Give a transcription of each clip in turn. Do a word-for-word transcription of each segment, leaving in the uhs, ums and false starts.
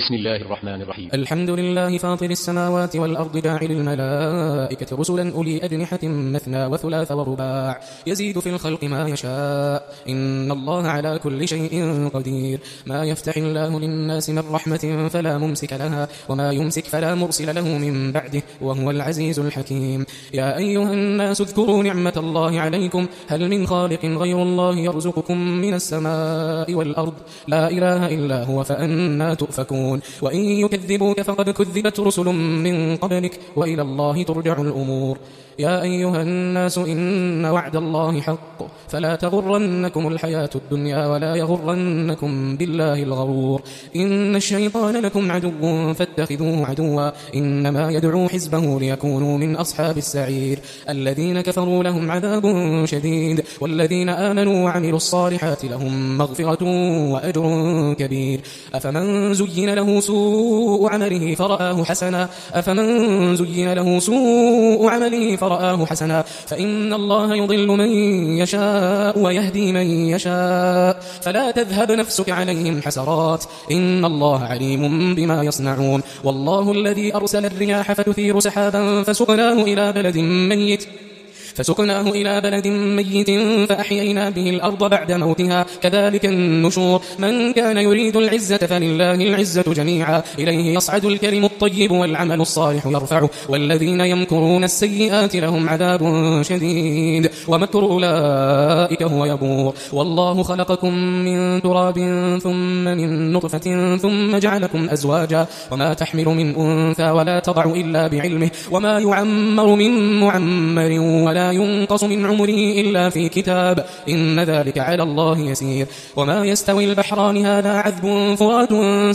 بسم الله الرحمن الرحيم. الحمد لله فاطر السماوات والأرض جاعل الملائكة رسلا أولي أجنحة مثنى وثلاث ورباع يزيد في الخلق ما يشاء إن الله على كل شيء قدير. ما يفتح الله للناس من رحمة فلا ممسك لها وما يمسك فلا مرسل له من بعده وهو العزيز الحكيم. يا أيها الناس اذكروا نعمة الله عليكم هل من خالق غير الله يرزقكم من السماء والأرض لا إله إلا هو فأنا تؤفكون. وإن يكذبوك فقد كذبت رسل من قبلك وإلى الله ترجع الأمور. يا أيها الناس إن وعد الله حق فلا تغرنكم الحياة الدنيا ولا يغرنكم بالله الغرور. إن الشيطان لكم عدو فاتخذوه عدوا إنما يدعو حزبه ليكونوا من أصحاب السعير. الذين كفروا لهم عذاب شديد والذين آمنوا وعملوا الصالحات لهم مغفرة وأجر كبير. أفمن زين له سوء عمله فرآه حسنا أفمن زين له سوء عمله فرآه حسنا فإن الله يضل من يشاء ويهدي من يشاء فلا تذهب نفسك عليهم حسرات إن الله عليم بما يصنعون. والله الذي أرسل الرياح فتثير سحابا فسقناه إلى بلد ميت فسقناه إلى بلد ميت فأحيينا به الأرض بعد موتها كذلك النشور. من كان يريد العزة فلله العزة جميعا إليه يصعد الكلم الطيب والعمل الصالح يرفعه والذين يمكرون السيئات لهم عذاب شديد ومكر أولئك هو يبور. والله خلقكم من تراب ثم من نطفة ثم جعلكم أزواجا وما تحمل من أنثى ولا تضع إلا بعلمه وما يعمر من معمر ولا ينقص من عمره إلا في كتاب إن ذلك على الله يسير. وما يستوي البحران هذا عذب فرات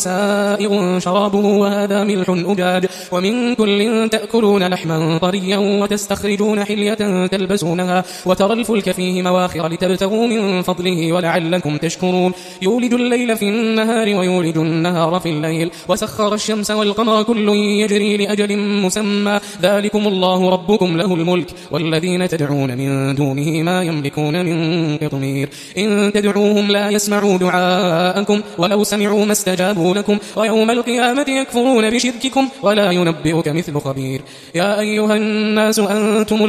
سائغ شرابه وهذا ملح أجاج ومن كل تأكلون لحما طريا وتستخرجون حلية تلبسونها وترى الفلك فيه مواخر لتبتغوا من فضله ولعلكم تشكرون. يولج الليل في النهار ويولج النهار في الليل وسخر الشمس والقمر كل يجري لأجل مسمى ذلكم الله ربكم له الملك والذين تدعون من دونه ما يملكون من قطمير. إن تدعوهم لا يسمعوا دعاءكم ولو سمعوا ما استجابوا لكم ويوم القيامة يكفرون بشرككم ولا ينبئك مثل خبير. يا أيها الناس أنتم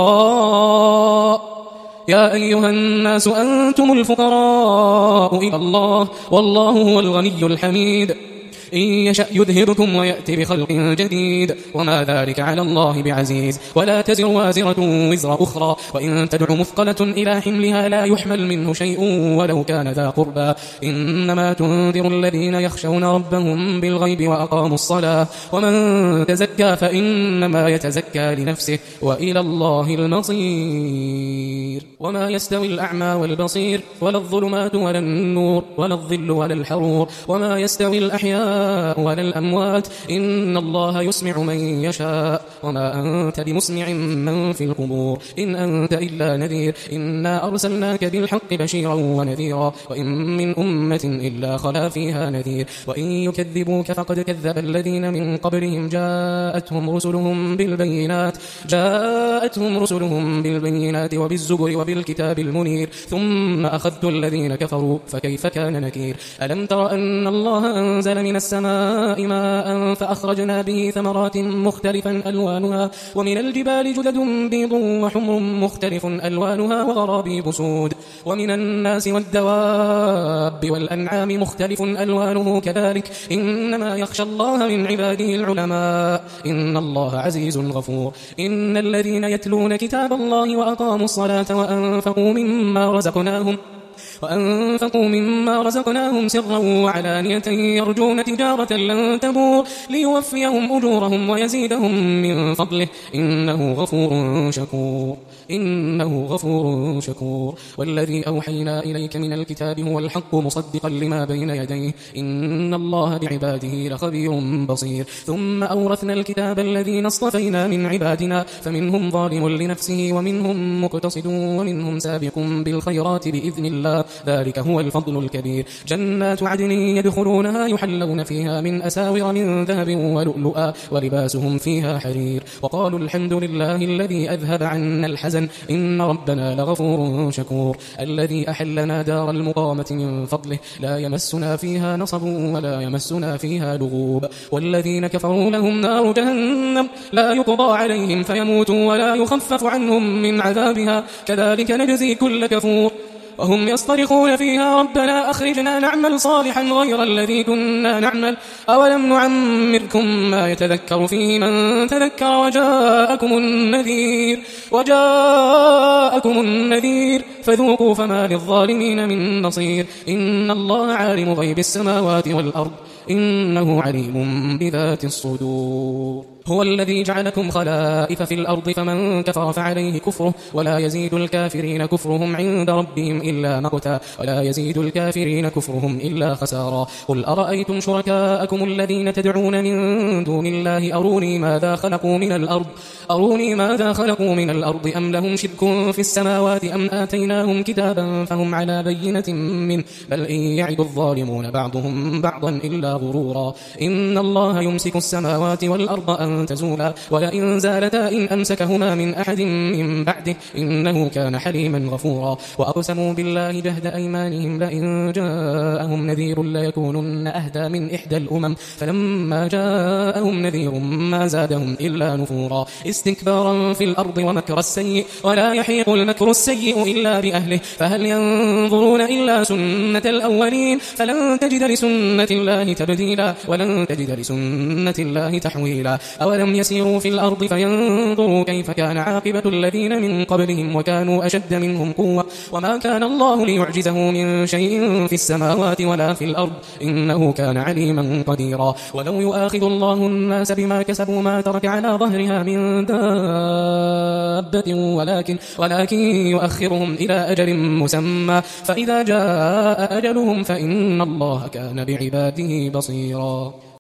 الفقراء يا أيها الناس أنتم الفقراء إلى الله والله هو الغني الحميد. إن يشأ يذهبكم ويأتي بخلق جديد وما ذلك على الله بعزيز. ولا تزر وازرة وزر أخرى وإن تدع مثقلة إلى حملها لا يحمل منه شيء ولو كان ذا قربى إنما تنذر الذين يخشون ربهم بالغيب وأقاموا الصلاة ومن تزكى فإنما يتزكى لنفسه وإلى الله المصير. وما يستوي الأعمى والبصير ولا الظلمات ولا النور ولا الظل ولا الحرور وما يستوي الأحياء ولا الأموات إن الله يسمع من يشاء وما أنت بمسمع من في القبور إن أنت إلا نذير إنا أرسلناك بالحق بشيرا ونذيرا وإن من أمة إلا خلا فيها نذير. وإن يكذبوك فقد كذب الذين من قبلهم جاءتهم رسلهم بالبينات جاءتهم رسلهم بالبينات وبالزبر وبالكتاب المنير ثم أخذت الذين كفروا فكيف كان نكير. ألم تر أن الله أنزل من السماء ماء فأخرجنا به ثمرات مختلفا ألوانها ومن الجبال جدد بيض وحمر مختلف ألوانها وغرابيب سود ومن الناس والدواب والأنعام مختلف ألوانه كذلك إنما يخشى الله من عباده العلماء إن الله عزيز غفور. إن الذين يتلون كتاب الله وأقاموا الصلاة وأنفقوا مما رزقناهم وأنفقوا مما رزقناهم سرا وعلانية يرجون تجارة لن تبور ليوفيهم أجورهم ويزيدهم من فضله إنه غفور شكور إنه غفور شكور. والذي أوحينا إليك من الكتاب هو الحق مصدقا لما بين يديه إن الله بعباده لخبير بصير. ثم أورثنا الكتاب الذين اصطفينا من عبادنا فمنهم ظالم لنفسه ومنهم مقتصد ومنهم سابق بالخيرات بإذن الله ذلك هو الفضل الكبير. جنات عدن يدخلونها يحلون فيها من أساور من ذهب ولؤلؤا ولباسهم فيها حرير وقالوا الحمد لله الذي أذهب عنا الحزن إن ربنا لغفور شكور. الذي أحلنا دار المقامة من فضله لا يمسنا فيها نصب ولا يمسنا فيها لغوب. والذين كفروا لهم نار جهنم لا يقضى عليهم فيموتوا ولا يخفف عنهم من عذابها كذلك نجزي كل كفور. وهم يصطرخون فيها ربنا أخرجنا نعمل صالحا غير الذي كنا نعمل أولم نعمركم ما يتذكر فيه من تذكر وجاءكم النذير وجاءكم النذير فذوقوا فما للظالمين من نصير. إن الله عالم غيب السماوات والأرض إنه عليم بذات الصدور. هو الذي جعلكم خلائف في الأرض فمن كفر فعليه كفره ولا يزيد الكافرين كفرهم عند ربهم إلا مقتا ولا يزيد الكافرين كفرهم إلا خسارا. قل أرأيتم شركاءكم الذين تدعون من دون الله أروني ماذا خلقوا من الأرض أروني ماذا خلقوا من الأرض أم لهم شرك في السماوات أم آتيناهم كتابا فهم على بينة منه بل إن يعد الظالمون بعضهم بعضا إلا غرورا. إن الله يمسك السماوات والأرض أن تزولا ولئن زالتا إن أمسكهما من أحد من بعده إنه كان حليما غفورا. وأقسموا بالله جهد أيمانهم لئن جاءهم نذير ليكونن أهدى من إحدى الأمم فلما جاءهم نذير ما زادهم إلا نفورا استكبارا في الأرض ومكر السيء ولا يحيق المكر السيء إلا بأهله فهل ينظرون إلا سنة الأولين فلن تجد لسنة الله تبديلا ولن تجد لسنة الله تحويلا. أولم يسيروا في الأرض فينظروا كيف كان عاقبة الذين من قبلهم وكانوا أشد منهم قوة وما كان الله ليعجزه من شيء في السماوات ولا في الأرض إنه كان عليما قديرا. ولو يؤاخذ الله الناس بما كسبوا ما ترك على ظهرها من دابة ولكن, ولكن يؤخرهم إلى أجل مسمى فإذا جاء أجلهم فإن الله كان بعباده بصيرا.